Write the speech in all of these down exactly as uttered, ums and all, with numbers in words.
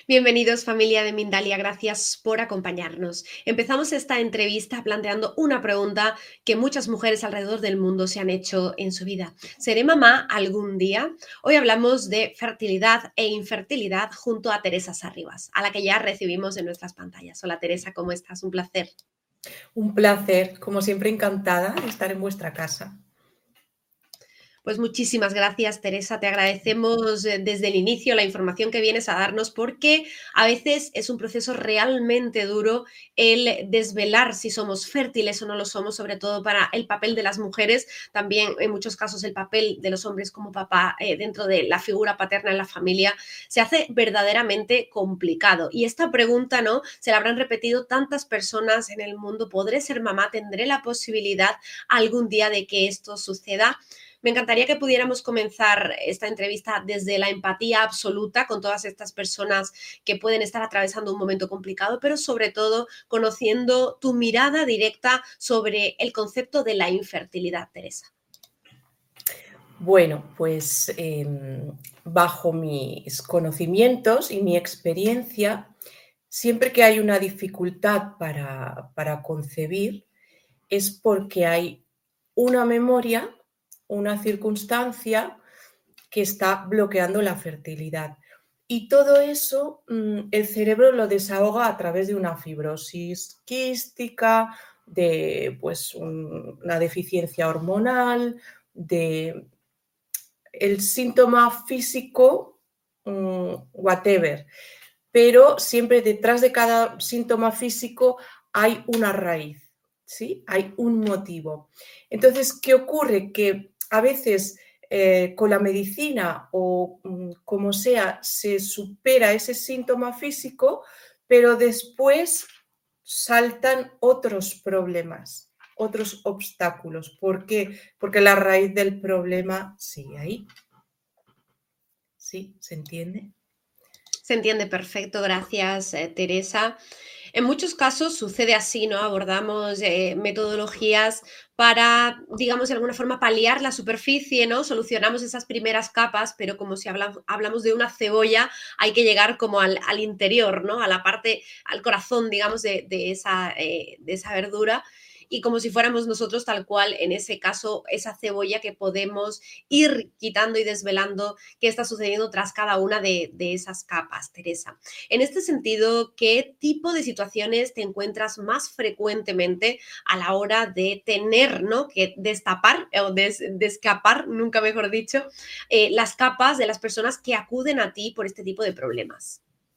Bienvenidos familia de Mindalia, gracias por acompañarnos. Empezamos esta entrevista planteando una pregunta que muchas mujeres alrededor del mundo se han hecho en su vida. ¿Seré mamá algún día? Hoy hablamos de fertilidad e infertilidad junto a Teresa Sarribas, a la que ya recibimos en nuestras pantallas. Hola Teresa, ¿cómo estás? Un placer. Un placer, como siempre encantada de estar en vuestra casa. Pues muchísimas gracias, Teresa. Te agradecemos eh, desde el inicio la información que vienes a darnos porque a veces es un proceso realmente duro el desvelar si somos fértiles o no lo somos, sobre todo para el papel de las mujeres, también en muchos casos el papel de los hombres como papá eh, dentro de la figura paterna en la familia se hace verdaderamente complicado. Y esta pregunta, ¿no? Se la habrán repetido tantas personas en el mundo. ¿Podré ser mamá? ¿Tendré la posibilidad algún día de que esto suceda? Me encantaría que pudiéramos comenzar esta entrevista desde la empatía absoluta con todas estas personas que pueden estar atravesando un momento complicado, pero sobre todo conociendo tu mirada directa sobre el concepto de la infertilidad, Teresa. Bueno, pues eh, bajo mis conocimientos y mi experiencia, siempre que hay una dificultad para, para concebir es porque hay una memoria, una circunstancia que está bloqueando la fertilidad. Y todo eso mm, el cerebro lo desahoga a través de una fibrosis quística, de pues, un, una deficiencia hormonal, de el síntoma físico, um, whatever. Pero siempre detrás de cada síntoma físico hay una raíz, ¿sí? Hay un motivo. Entonces, ¿qué ocurre? Que a veces eh, con la medicina o mm, como sea se supera ese síntoma físico, pero después saltan otros problemas, otros obstáculos. ¿Por qué? Porque la raíz del problema sigue ahí. ¿Sí? ¿Se entiende? Se entiende perfecto, gracias, eh, Teresa. En muchos casos sucede así, ¿no? Abordamos eh, metodologías para, digamos, de alguna forma paliar la superficie, ¿no? Solucionamos esas primeras capas, pero como si habla, hablamos de una cebolla, hay que llegar como al, al interior, ¿no? A la parte, al corazón, digamos, de, de, esa, eh, de esa verdura. Y como si fuéramos nosotros tal cual, en ese caso, esa cebolla que podemos ir quitando y desvelando qué está sucediendo tras cada una de, de esas capas, Teresa. En este sentido, ¿qué tipo de situaciones te encuentras más frecuentemente a la hora de tener, ¿no? Que destapar o des, descapar, nunca mejor dicho, eh, las capas de las personas que acuden a ti por este tipo de problemas?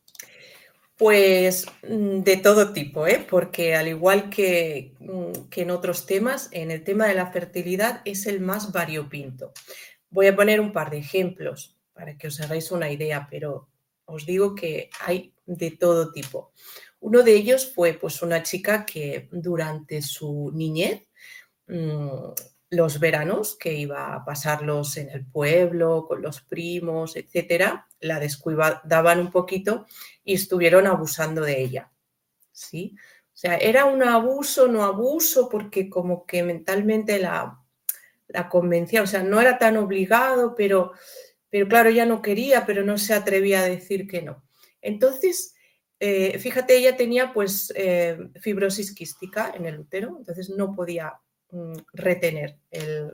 Pues de todo tipo, ¿eh? Porque al igual que, que en otros temas, en el tema de la fertilidad es el más variopinto. Voy a poner un par de ejemplos para que os hagáis una idea, pero os digo que hay de todo tipo. Uno de ellos fue pues, una chica que durante su niñez, mmm, los veranos que iba a pasarlos en el pueblo, con los primos, etcétera, la descuidaban un poquito y estuvieron abusando de ella, ¿sí? O sea, era un abuso, no abuso, porque como que mentalmente la, la convencía, o sea, no era tan obligado, pero, pero claro, ella no quería, pero no se atrevía a decir que no. Entonces, eh, fíjate, ella tenía pues eh, fibrosis quística en el útero, entonces no podía retener el,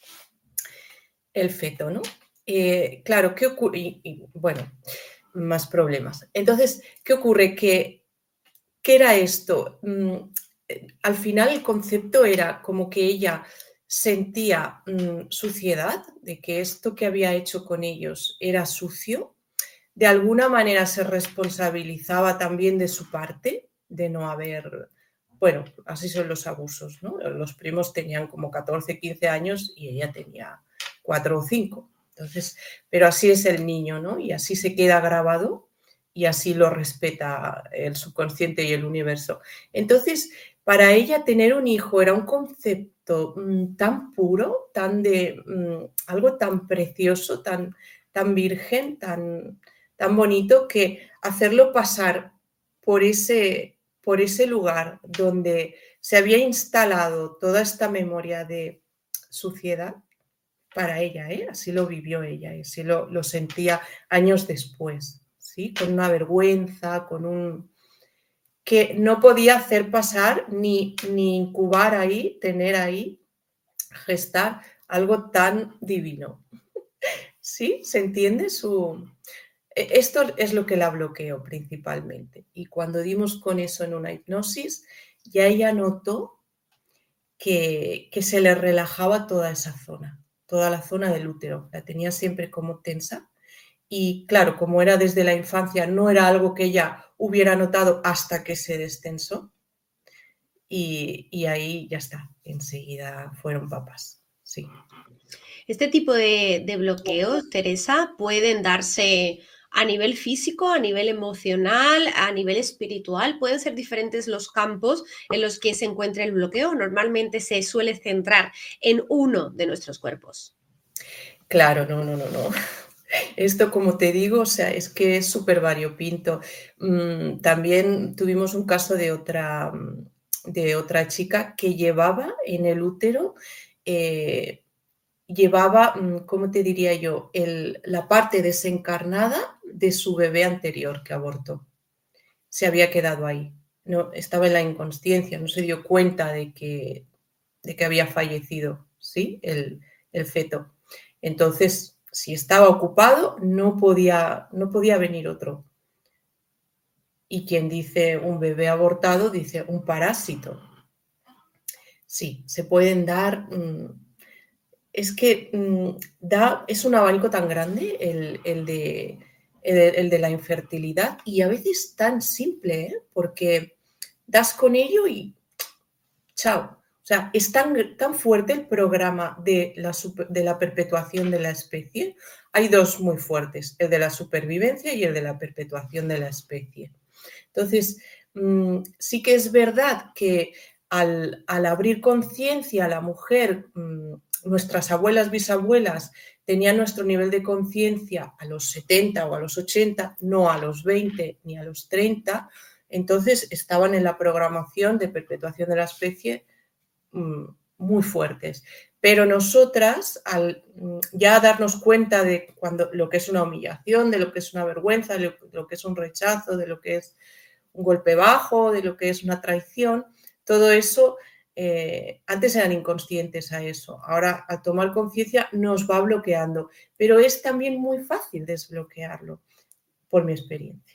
el feto, ¿no? Eh, claro, ¿qué ocurre? Y, y, bueno, más problemas. Entonces, ¿qué ocurre? Que, ¿qué era esto? Mm, al final el concepto era como que ella sentía mm, suciedad, de que esto que había hecho con ellos era sucio, de alguna manera se responsabilizaba también de su parte, de no haber... Bueno, así son los abusos, ¿no? Los primos tenían como catorce, quince años y ella tenía cuatro o cinco. Entonces, pero así es el niño, ¿no? Y así se queda grabado y así lo respeta el subconsciente y el universo. Entonces, para ella tener un hijo era un concepto mmm, tan puro, tan de mmm, algo tan precioso, tan, tan virgen, tan, tan bonito, que hacerlo pasar por ese por ese lugar donde se había instalado toda esta memoria de suciedad para ella, ¿eh? Así lo vivió ella y así lo, lo sentía años después. ¿sí? Con una vergüenza, con un... que no podía hacer pasar ni, ni incubar ahí, tener ahí, gestar algo tan divino. ¿Sí? ¿Se entiende su...? Esto es lo que la bloqueó principalmente. Y cuando dimos con eso en una hipnosis, ya ella notó que, que se le relajaba toda esa zona, toda la zona del útero. La tenía siempre como tensa. Y claro, como era desde la infancia, no era algo que ella hubiera notado hasta que se destensó. Y, y ahí ya está, enseguida fueron papas. Sí. Este tipo de, de bloqueos, Teresa, pueden darse a nivel físico, a nivel emocional, a nivel espiritual. Pueden ser diferentes los campos en los que se encuentra el bloqueo. Normalmente se suele centrar en uno de nuestros cuerpos. Claro, no, no, no, no. Esto, como te digo, o sea, es que es súper variopinto. Mm, también tuvimos un caso de otra, de otra chica que llevaba en el útero, eh, llevaba, ¿cómo te diría yo?, el, la parte desencarnada de su bebé anterior que abortó. Se había quedado ahí. No, estaba en la inconsciencia, no se dio cuenta de que, de que había fallecido, ¿sí? El, el feto. Entonces, si estaba ocupado, no podía, no podía venir otro. Y quien dice un bebé abortado, dice un parásito. Sí, se pueden dar... Mmm, es que mmm, da, es un abanico tan grande el, el, de, el, el de la infertilidad y a veces tan simple, ¿eh? Porque das con ello y chao. O sea, es tan, tan fuerte el programa de la, super, de la perpetuación de la especie. Hay dos muy fuertes, el de la supervivencia y el de la perpetuación de la especie. Entonces, mmm, sí que es verdad que al, al abrir conciencia a la mujer, mmm, nuestras abuelas, bisabuelas, tenían nuestro nivel de conciencia a los setenta o a los ochenta, no a los veinte ni a los treinta, entonces estaban en la programación de perpetuación de la especie muy fuertes. Pero nosotras, al ya darnos cuenta de cuando, lo que es una humillación, de lo que es una vergüenza, de lo, de lo que es un rechazo, de lo que es un golpe bajo, de lo que es una traición, todo eso, eh, antes eran inconscientes a eso. Ahora, al tomar conciencia, nos va bloqueando. Pero es también muy fácil desbloquearlo, por mi experiencia.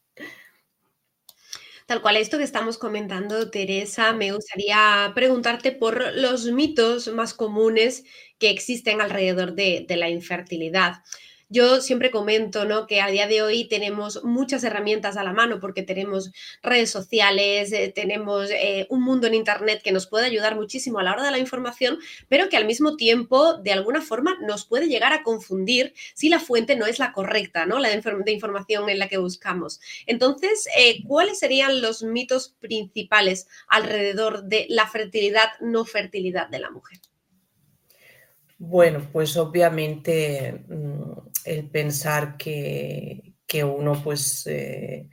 Tal cual esto que estamos comentando, Teresa, me gustaría preguntarte por los mitos más comunes que existen alrededor de, de la infertilidad. Yo siempre comento, ¿no?, que a día de hoy tenemos muchas herramientas a la mano porque tenemos redes sociales, eh, tenemos eh, un mundo en Internet que nos puede ayudar muchísimo a la hora de la información, pero que al mismo tiempo, de alguna forma, nos puede llegar a confundir si la fuente no es la correcta, ¿no?, la de, inform de información en la que buscamos. Entonces, eh, ¿cuáles serían los mitos principales alrededor de la fertilidad, no fertilidad de la mujer? Bueno, pues obviamente el pensar que, que uno pues, eh,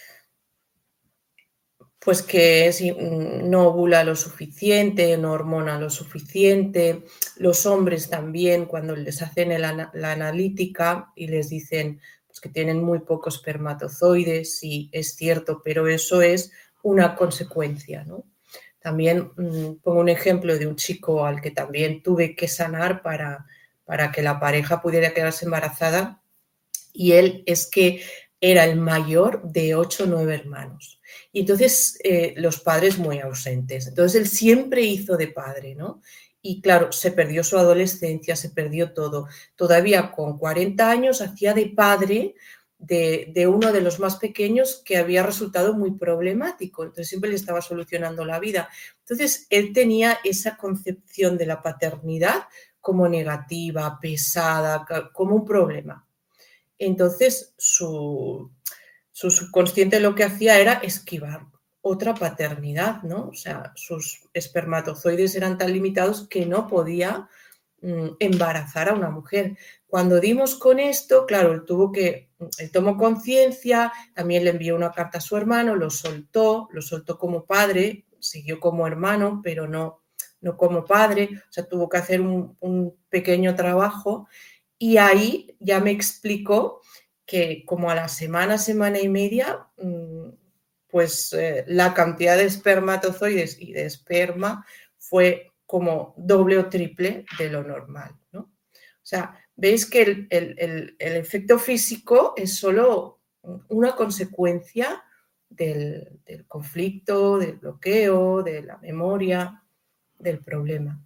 pues que es, no ovula lo suficiente, no hormona lo suficiente. Los hombres también, cuando les hacen el, la analítica y les dicen pues, que tienen muy pocos espermatozoides, sí, es cierto, pero eso es una consecuencia, ¿no? También mmm, pongo un ejemplo de un chico al que también tuve que sanar para, para que la pareja pudiera quedarse embarazada, y él es que era el mayor de ocho o nueve hermanos. Y entonces eh, los padres muy ausentes. Entonces él siempre hizo de padre, ¿no? Y claro, se perdió su adolescencia, se perdió todo. Todavía con cuarenta años hacía de padre de, de uno de los más pequeños que había resultado muy problemático. Entonces siempre le estaba solucionando la vida. Entonces él tenía esa concepción de la paternidad como negativa, pesada, como un problema. Entonces su, su subconsciente lo que hacía era esquivar otra paternidad, ¿no? O sea, sus espermatozoides eran tan limitados que no podía mmm, embarazar a una mujer. Cuando dimos con esto, claro, él tuvo que, él tomó conciencia, también le envió una carta a su hermano, lo soltó, lo soltó como padre, siguió como hermano, pero no, no como padre, o sea, tuvo que hacer un, un pequeño trabajo. Y ahí ya me explicó que como a la semana, semana y media, pues eh, la cantidad de espermatozoides y de esperma fue como doble o triple de lo normal, ¿no? O sea, veis que el, el, el, el efecto físico es solo una consecuencia del, del conflicto, del bloqueo, de la memoria, del problema.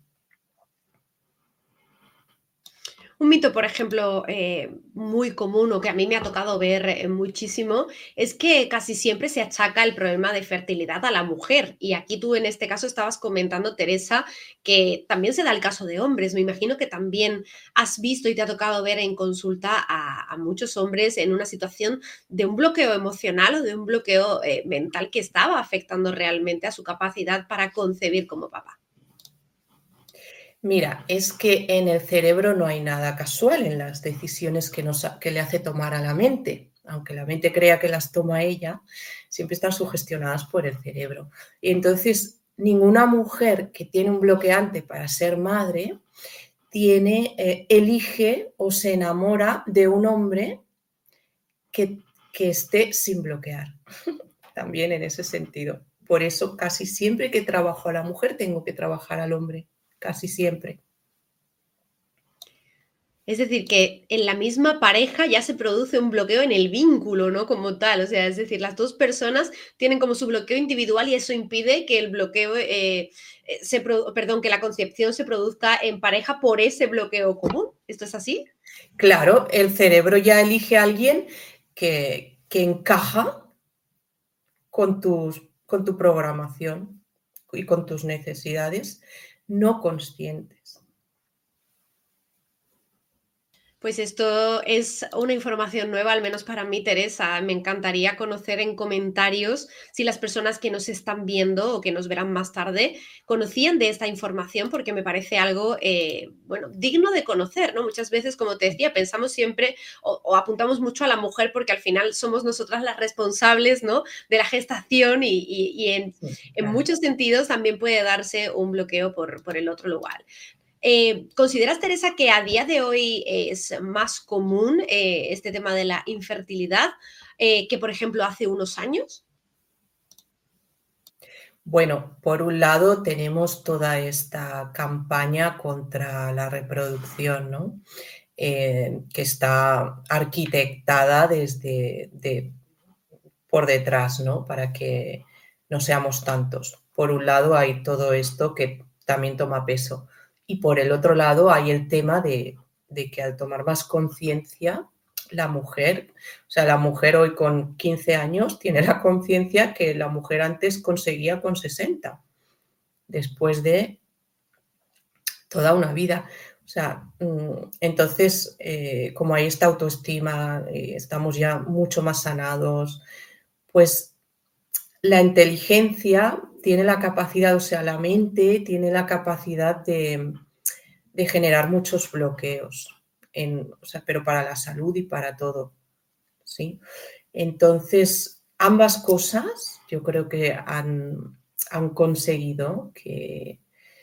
Un mito, por ejemplo, eh, muy común o que a mí me ha tocado ver eh, muchísimo, es que casi siempre se achaca el problema de fertilidad a la mujer. Y aquí tú en este caso estabas comentando, Teresa, que también se da el caso de hombres. Me imagino que también has visto y te ha tocado ver en consulta a, a muchos hombres en una situación de un bloqueo emocional o de un bloqueo eh, mental que estaba afectando realmente a su capacidad para concebir como papá. Mira, es que en el cerebro no hay nada casual en las decisiones que, nos, que le hace tomar a la mente. Aunque la mente crea que las toma ella, siempre están sugestionadas por el cerebro. Y entonces, ninguna mujer que tiene un bloqueante para ser madre tiene, eh, elige o se enamora de un hombre que, que esté sin bloquear. También en ese sentido. Por eso, casi siempre que trabajo a la mujer, tengo que trabajar al hombre. Casi siempre. Es decir, que en la misma pareja ya se produce un bloqueo en el vínculo, ¿no? Como tal. O sea, es decir, las dos personas tienen como su bloqueo individual y eso impide que el bloqueo, eh, se, perdón, que la concepción se produzca en pareja por ese bloqueo común. ¿Esto es así? Claro, el cerebro ya elige a alguien que, que encaja con, tus, con tu programación y con tus necesidades no conscientes. Pues esto es una información nueva, al menos para mí, Teresa. Me encantaría conocer en comentarios si las personas que nos están viendo o que nos verán más tarde conocían de esta información, porque me parece algo, eh, bueno, digno de conocer, ¿no? Muchas veces, como te decía, pensamos siempre o, o apuntamos mucho a la mujer porque al final somos nosotras las responsables, ¿no? De la gestación y, y, y en, Sí, en claro. muchos sentidos también puede darse un bloqueo por, por el otro lugar. Eh, ¿Consideras, Teresa, que a día de hoy es más común eh, este tema de la infertilidad eh, que, por ejemplo, hace unos años? Bueno, por un lado tenemos toda esta campaña contra la reproducción, ¿no? Eh, que está arquitectada desde de, por detrás, ¿no? Para que no seamos tantos. Por un lado hay todo esto que también toma peso. Y por el otro lado hay el tema de, de que al tomar más conciencia, la mujer, o sea, la mujer hoy con quince años tiene la conciencia que la mujer antes conseguía con sesenta, después de toda una vida. O sea, entonces, eh, como hay esta autoestima, eh, estamos ya mucho más sanados, pues la inteligencia tiene la capacidad, o sea, la mente tiene la capacidad de, de generar muchos bloqueos, en, o sea, pero para la salud y para todo, ¿sí? Entonces, ambas cosas yo creo que han, han conseguido que,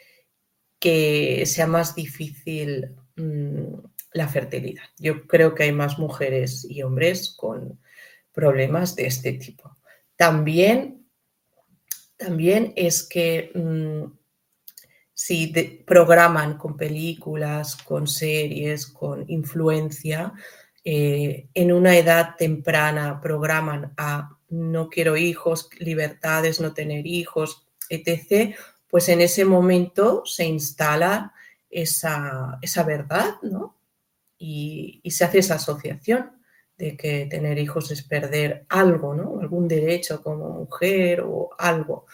que sea más difícil mmm, la fertilidad. Yo creo que hay más mujeres y hombres con problemas de este tipo. También También es que mmm, si de, programan con películas, con series, con influencia, eh, en una edad temprana programan a no quiero hijos, libertades, no tener hijos, etcétera, pues en ese momento se instala esa, esa verdad, ¿no? Y, y se hace esa asociación de que tener hijos es perder algo, ¿no? Algún derecho como mujer o algo.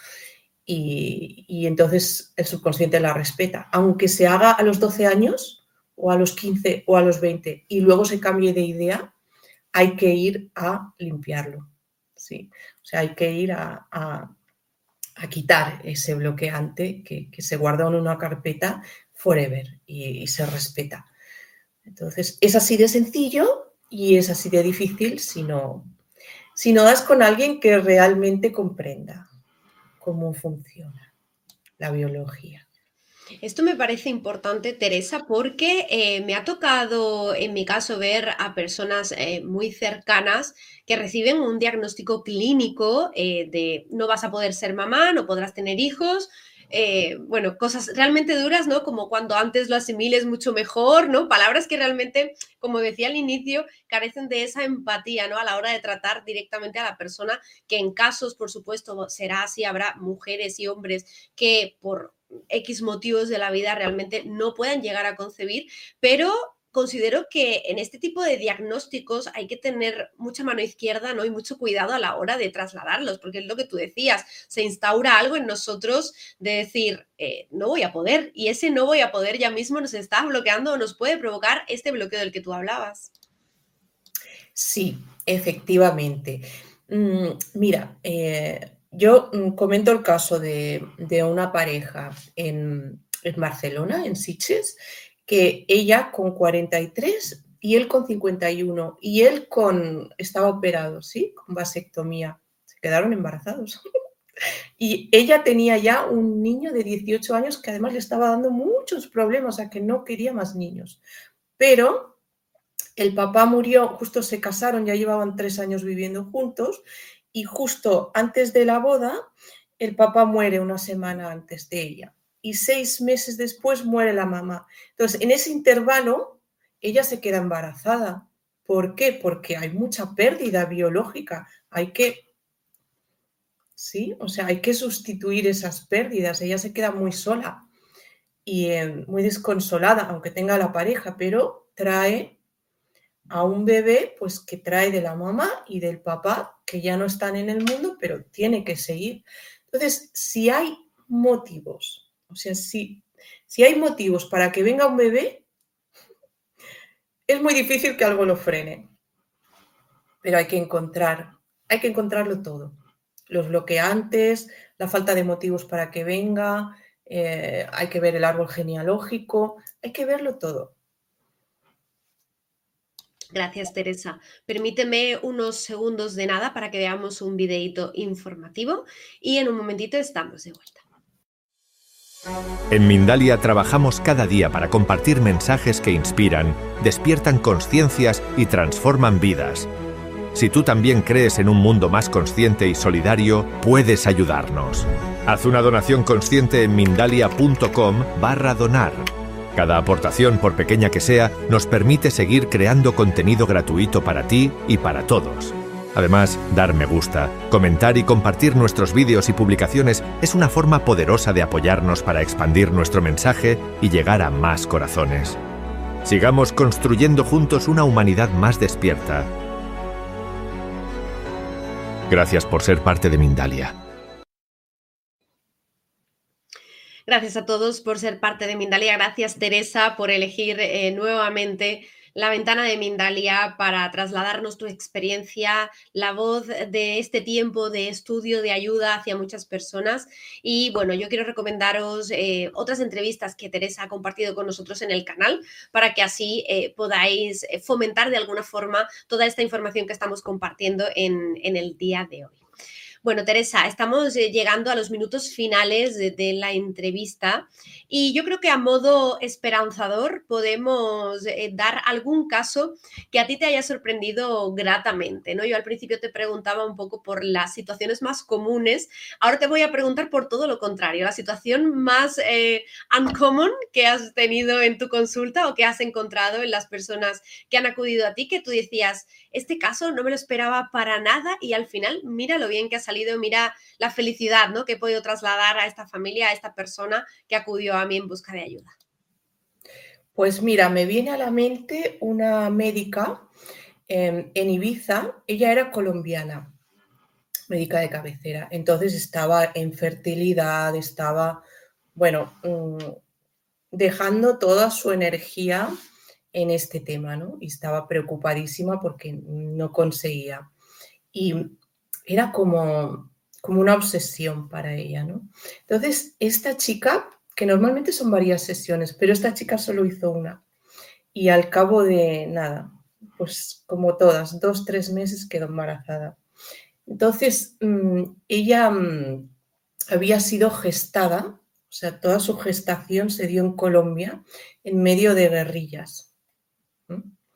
Y, y entonces el subconsciente la respeta, aunque se haga a los doce años o a los quince o a los veinte y luego se cambie de idea, hay que ir a limpiarlo, ¿sí? O sea, hay que ir a, a, a quitar ese bloqueante que, que se guarda en una carpeta forever y, y se respeta. Entonces, es así de sencillo y es así de difícil si no, si no das con alguien que realmente comprenda cómo funciona la biología. Esto me parece importante, Teresa, porque eh, me ha tocado, en mi caso, ver a personas eh, muy cercanas que reciben un diagnóstico clínico eh, de no vas a poder ser mamá, no podrás tener hijos. Eh, bueno, cosas realmente duras, ¿no? Como cuando antes lo asimiles mucho mejor, ¿no? Palabras que realmente, como decía al inicio, carecen de esa empatía, ¿no? A la hora de tratar directamente a la persona, que en casos, por supuesto, será así, habrá mujeres y hombres que por X motivos de la vida realmente no puedan llegar a concebir, pero considero que en este tipo de diagnósticos hay que tener mucha mano izquierda, ¿no? Y mucho cuidado a la hora de trasladarlos, porque es lo que tú decías, se instaura algo en nosotros de decir, eh, no voy a poder, y ese no voy a poder ya mismo nos está bloqueando o nos puede provocar este bloqueo del que tú hablabas. Sí, efectivamente. Mm, mira, eh, yo mm, comento el caso de, de una pareja en, en Barcelona, en Sitges, que ella con cuarenta y tres y él con cincuenta y uno, y él con, estaba operado, ¿sí? Con vasectomía. Se quedaron embarazados. Y ella tenía ya un niño de dieciocho años que además le estaba dando muchos problemas, o sea, que no quería más niños. Pero el papá murió, justo se casaron, ya llevaban tres años viviendo juntos, y justo antes de la boda, el papá muere una semana antes de ella. Y seis meses después muere la mamá. Entonces, en ese intervalo, ella se queda embarazada. ¿Por qué? Porque hay mucha pérdida biológica. Hay que, sí, o sea, hay que sustituir esas pérdidas. Ella se queda muy sola y eh, muy desconsolada, aunque tenga la pareja, pero trae a un bebé pues que trae de la mamá y del papá, que ya no están en el mundo, pero tiene que seguir. Entonces, si hay motivos, o sea, si, si hay motivos para que venga un bebé, es muy difícil que algo lo frene, pero hay que encontrar, hay que encontrarlo todo. Los bloqueantes, la falta de motivos para que venga, eh, hay que ver el árbol genealógico, hay que verlo todo. Gracias, Teresa. Permíteme unos segundos de nada para que veamos un videíto informativo y en un momentito estamos de vuelta. En Mindalia trabajamos cada día para compartir mensajes que inspiran, despiertan conciencias y transforman vidas. Si tú también crees en un mundo más consciente y solidario, puedes ayudarnos. Haz una donación consciente en mindalia.com barra donar. Cada aportación, por pequeña que sea, nos permite seguir creando contenido gratuito para ti y para todos. Además, dar me gusta, comentar y compartir nuestros vídeos y publicaciones es una forma poderosa de apoyarnos para expandir nuestro mensaje y llegar a más corazones. Sigamos construyendo juntos una humanidad más despierta. Gracias por ser parte de Mindalia. Gracias a todos por ser parte de Mindalia. Gracias, Teresa, por elegir eh, nuevamente la ventana de Mindalia para trasladarnos tu experiencia, la voz de este tiempo de estudio, de ayuda hacia muchas personas. Y bueno, yo quiero recomendaros eh, otras entrevistas que Teresa ha compartido con nosotros en el canal para que así eh, podáis fomentar de alguna forma toda esta información que estamos compartiendo en, en el día de hoy. Bueno, Teresa, estamos llegando a los minutos finales de, de, la entrevista y yo creo que a modo esperanzador podemos eh, dar algún caso que a ti te haya sorprendido gratamente, ¿no? Yo al principio te preguntaba un poco por las situaciones más comunes, ahora te voy a preguntar por todo lo contrario, la situación más eh, uncommon que has tenido en tu consulta o que has encontrado en las personas que han acudido a ti, que tú decías, este caso no me lo esperaba para nada y al final mira lo bien que ha salido, mira la felicidad, ¿no?, que he podido trasladar a esta familia, a esta persona que acudió a mí en busca de ayuda. Pues mira, me viene a la mente una médica eh, en Ibiza, ella era colombiana, médica de cabecera, entonces estaba en fertilidad, estaba, bueno, mmm, dejando toda su energía en este tema, ¿no? Y estaba preocupadísima porque no conseguía. Y era como, como una obsesión para ella, ¿no? Entonces, esta chica, que normalmente son varias sesiones, pero esta chica solo hizo una. Y al cabo de nada, pues como todas, dos, tres meses quedó embarazada. Entonces, mmm, ella mmm, había sido gestada, O sea, toda su gestación se dio en Colombia en medio de guerrillas. ¿Mm?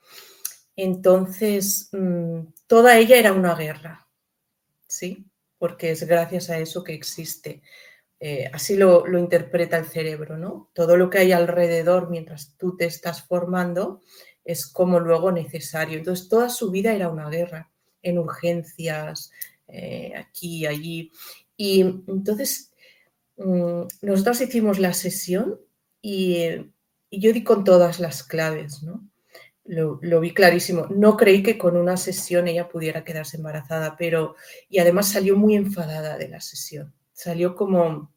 Entonces, mmm, toda ella era una guerra, ¿sí? Porque es gracias a eso que existe. Eh, así lo, lo interpreta el cerebro, ¿no? Todo lo que hay alrededor mientras tú te estás formando es como luego necesario. Entonces, toda su vida era una guerra, en urgencias, eh, aquí y allí. Y entonces, mmm, nosotros hicimos la sesión y, eh, y yo di con todas las claves, ¿no? Lo, lo vi clarísimo. No creí que con una sesión ella pudiera quedarse embarazada, pero... Y además salió muy enfadada de la sesión. Salió como,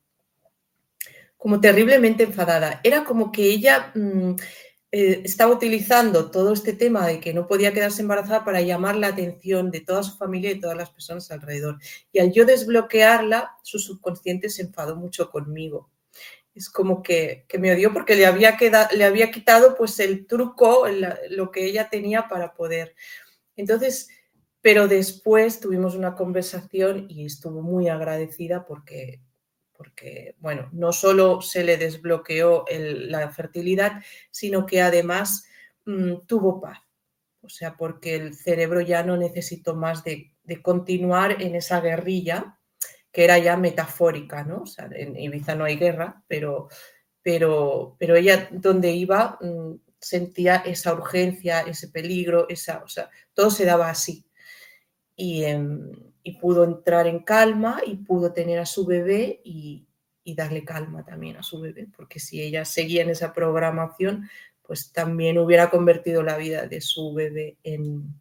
como terriblemente enfadada. Era como que ella mmm, eh, estaba utilizando todo este tema de que no podía quedarse embarazada para llamar la atención de toda su familia y de todas las personas alrededor. Y al yo desbloquearla, su subconsciente se enfadó mucho conmigo. Es como que, que me odió porque le había, quedado, le había quitado pues el truco, el, lo que ella tenía para poder. Entonces, pero después tuvimos una conversación y estuvo muy agradecida porque, porque bueno, no solo se le desbloqueó el, la fertilidad, sino que además mmm, tuvo paz. O sea, porque el cerebro ya no necesitó más de, de continuar en esa guerrilla que era ya metafórica, ¿no? O sea, en Ibiza no hay guerra, pero, pero, pero ella donde iba mmm, sentía esa urgencia, ese peligro, esa, o sea, todo se daba así. Y, eh, y pudo entrar en calma y pudo tener a su bebé y, y darle calma también a su bebé, porque si ella seguía en esa programación, pues también hubiera convertido la vida de su bebé en,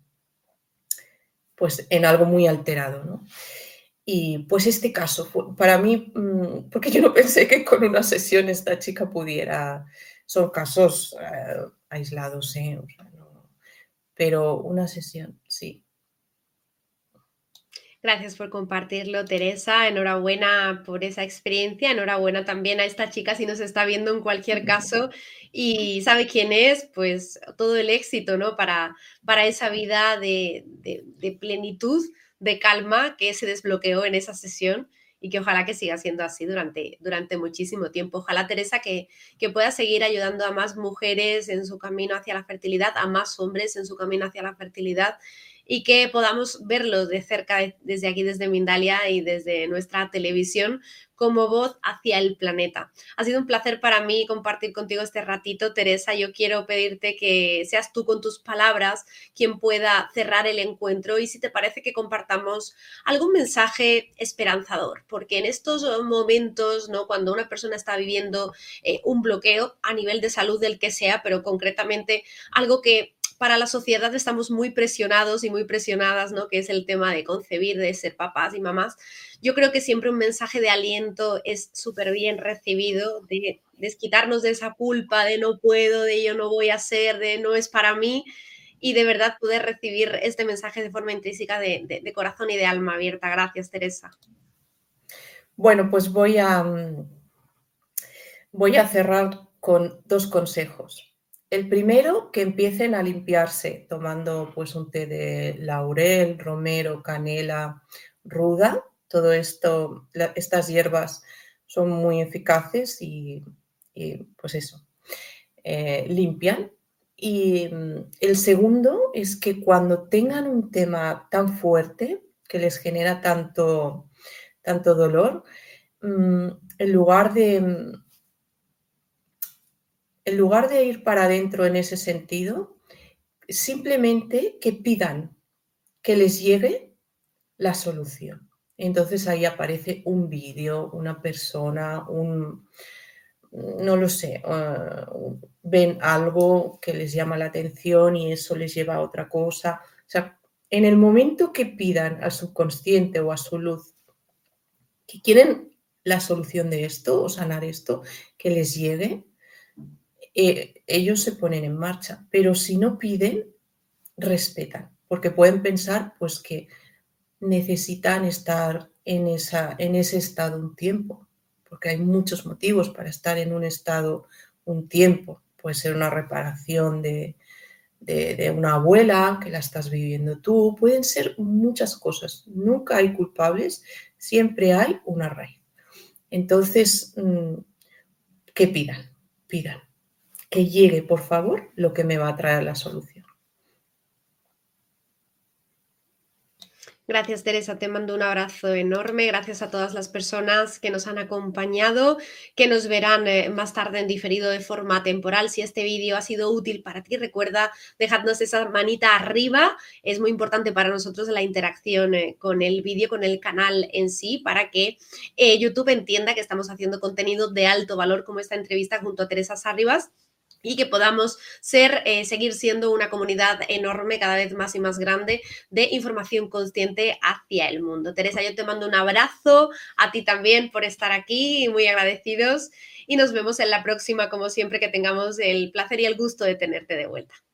pues, en algo muy alterado, ¿no? Y pues este caso fue para mí, porque yo no pensé que con una sesión esta chica pudiera, son casos eh, aislados, ¿eh? O sea, no, pero una sesión, sí. Gracias por compartirlo, Teresa. Enhorabuena por esa experiencia. Enhorabuena también a esta chica si nos está viendo en cualquier caso y sabe quién es, pues todo el éxito, ¿no? Para, para esa vida de, de, de plenitud, de calma que se desbloqueó en esa sesión y que ojalá que siga siendo así durante, durante muchísimo tiempo. Ojalá, Teresa, que, que pueda seguir ayudando a más mujeres en su camino hacia la fertilidad, a más hombres en su camino hacia la fertilidad y que podamos verlo de cerca desde aquí, desde Mindalia y desde nuestra televisión como voz hacia el planeta. Ha sido un placer para mí compartir contigo este ratito, Teresa. Yo quiero pedirte que seas tú con tus palabras quien pueda cerrar el encuentro y si te parece que compartamos algún mensaje esperanzador, porque en estos momentos, ¿no? Cuando una persona está viviendo eh, un bloqueo a nivel de salud del que sea, pero concretamente algo que para la sociedad estamos muy presionados y muy presionadas, ¿no? Que es el tema de concebir, de ser papás y mamás. Yo creo que siempre un mensaje de aliento es súper bien recibido, de desquitarnos de esa culpa, de no puedo, de yo no voy a ser, de no es para mí, y de verdad poder recibir este mensaje de forma intrínseca de, de, de corazón y de alma abierta. Gracias, Teresa. Bueno, pues voy a, voy a cerrar con dos consejos. El primero, que empiecen a limpiarse tomando pues un té de laurel, romero, canela, ruda. Todo esto, la, estas hierbas son muy eficaces y, y pues eso, eh, limpian. Y el segundo es que cuando tengan un tema tan fuerte que les genera tanto, tanto dolor, en lugar de... En lugar de ir para adentro en ese sentido, simplemente que pidan que les llegue la solución. Entonces ahí aparece un vídeo, una persona, un, no lo sé, uh, ven algo que les llama la atención y eso les lleva a otra cosa. O sea, en el momento que pidan al subconsciente o a su luz que quieren la solución de esto o sanar esto, que les llegue, Eh, ellos se ponen en marcha, pero si no piden, respetan, porque pueden pensar pues que necesitan estar en, esa, en ese estado un tiempo, porque hay muchos motivos para estar en un estado un tiempo. Puede ser una reparación de, de, de una abuela que la estás viviendo tú, pueden ser muchas cosas, nunca hay culpables, siempre hay una raíz. Entonces, que pidan, pidan. Que llegue, por favor, lo que me va a traer la solución. Gracias, Teresa, te mando un abrazo enorme. Gracias a todas las personas que nos han acompañado, que nos verán eh, más tarde en diferido de forma temporal. Si este vídeo ha sido útil para ti, recuerda dejadnos esa manita arriba. Es muy importante para nosotros la interacción eh, con el vídeo, con el canal en sí, para que eh, YouTube entienda que estamos haciendo contenido de alto valor como esta entrevista junto a Teresa Sarribas, y que podamos ser, eh, seguir siendo una comunidad enorme, cada vez más y más grande, de información consciente hacia el mundo. Teresa, yo te mando un abrazo, a ti también por estar aquí, muy agradecidos, y nos vemos en la próxima, como siempre, que tengamos el placer y el gusto de tenerte de vuelta.